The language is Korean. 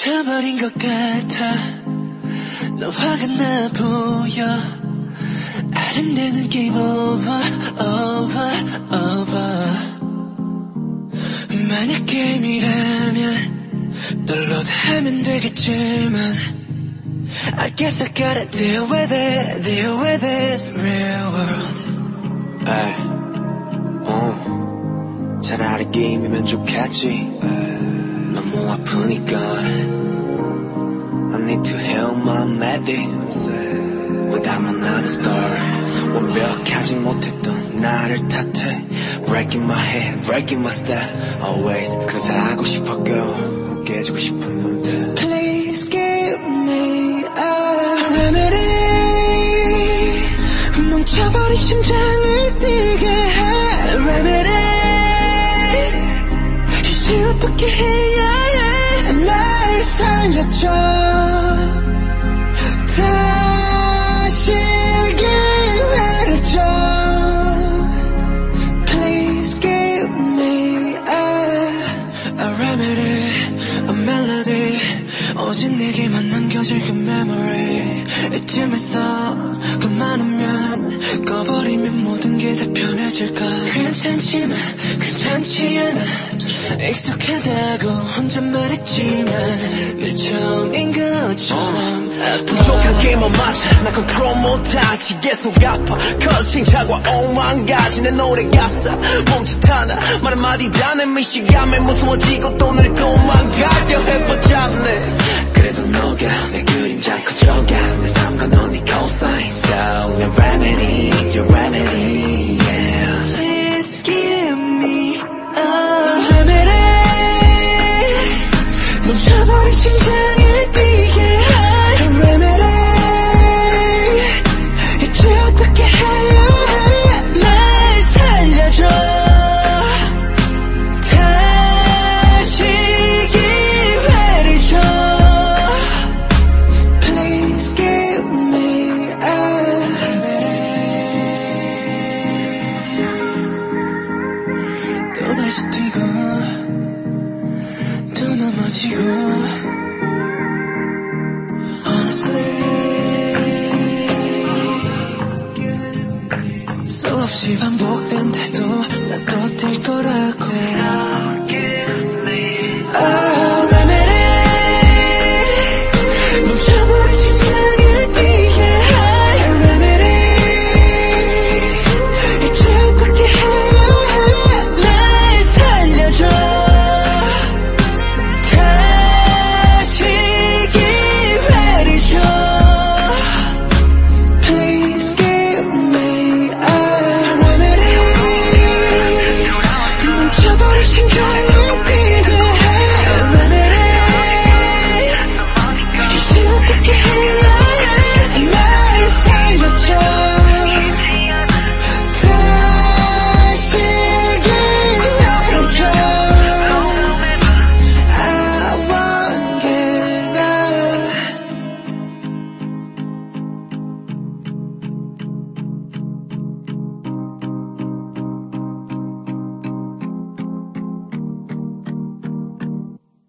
미쳐버린 것 같아. 너 화가 나 보여. 아른대는 게임 over. 만약 게임이라면 널로 다 하면 되겠지만 I guess I gotta deal with this real world. 차라리 게임이면 좋겠지. 너무 아프니까 I need to heal my melody without another star. 완벽하지 못했던 나를 탓해. Breaking my head, breaking my step. Always 그저 잘하고 싶어 girl. 깨지고 싶었는데 Please give me a remedy. 멈춰버린 심장을 뛰게 해 remedy. 이제 어떻게 해야 해. 날 살려줘. 다시 기회를 줘. Please give me a remedy, a melody. 오직 내게만 남겨질 그 memory. 이쯤에서 그만하면 꺼버리면 모든 게 다 편해질까. 괜찮지만 괜찮지 않아. 익숙하다고 혼자 말했지만 늘 처음인 것처럼 부족하게만 맞아. 나 컨트롤 못하지. 계속 아파. 커팅 차과 오만 가지. 내 노래 가사 멈칫하나 말 한마디 다 내 미시감에 무서워지고 또 날 도망가려 해보자네. 그래도 너가 내 그림자 커져가. 내 삶과 넌 네 cosign. So your remedy, your remedy, yeah. Please give me a remedy. 멈춰버린 심장을 뛰게 할 remedy. 이제 어떻게 해야 해. 날 살려줘. 다시 기회를 줘. Please give me a remedy. 또다시 뛰고 또 넘어지고 Honestly 수없이 반복된데도 난 또 뛸 거라고.